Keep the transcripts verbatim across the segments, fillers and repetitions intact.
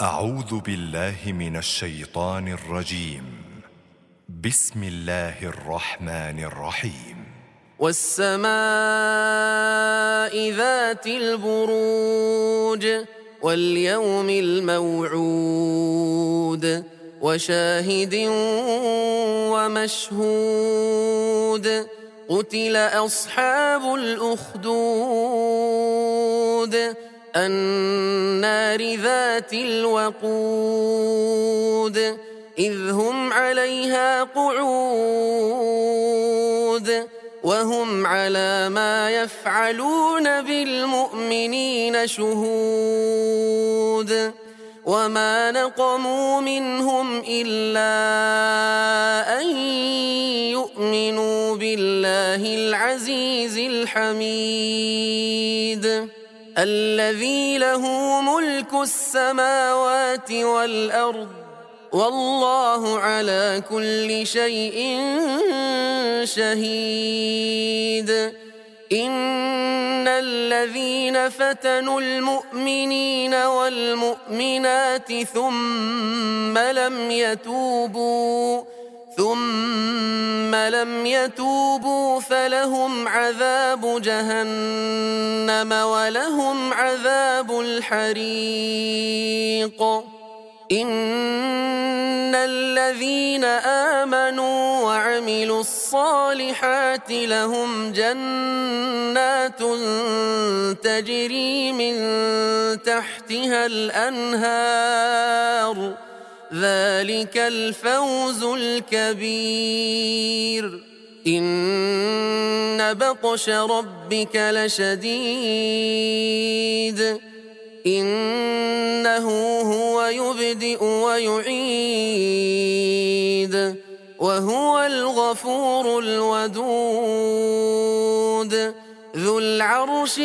أعوذ بالله من الشيطان الرجيم. بسم الله الرحمن الرحيم. والسماء ذات البروج واليوم الموعود وشاهد ومشهود قتل أصحاب الأخدود النار ذات الوقود إذ هم عليها قعود وهم على ما يفعلون بالمؤمنين شهود وما نقموا منهم إلا أن يؤمنوا بالله العزيز الحميد الذي له ملك السماوات والأرض والله على كل شيء شهيد إن الذين فتنوا المؤمنين والمؤمنات ثم لم يتوبوا ثم لم يتوبوا فلهم عذاب جهنم ولهم عذاب الحريق إن الذين آمنوا وعملوا الصالحات لهم جنات تجري من تحتها الأنهار ذلك الفوز الكبير إن بطش ربك لشديد إنه هو يبدئ ويعيد وهو الغفور الودود ذو العرش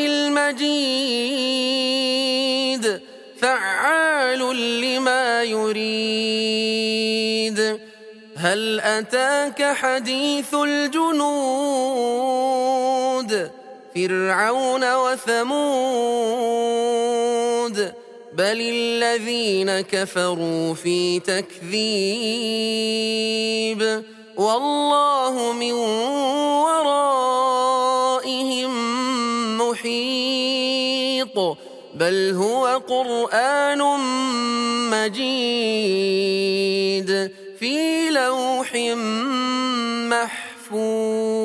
المجيد فعال لما يريد هل أتاك حديث الجنود فرعون وثمود بل الذين كفروا في تكذيب والله من ورائهم محيط بل هو قرآن مجيد في لوح محفوظ.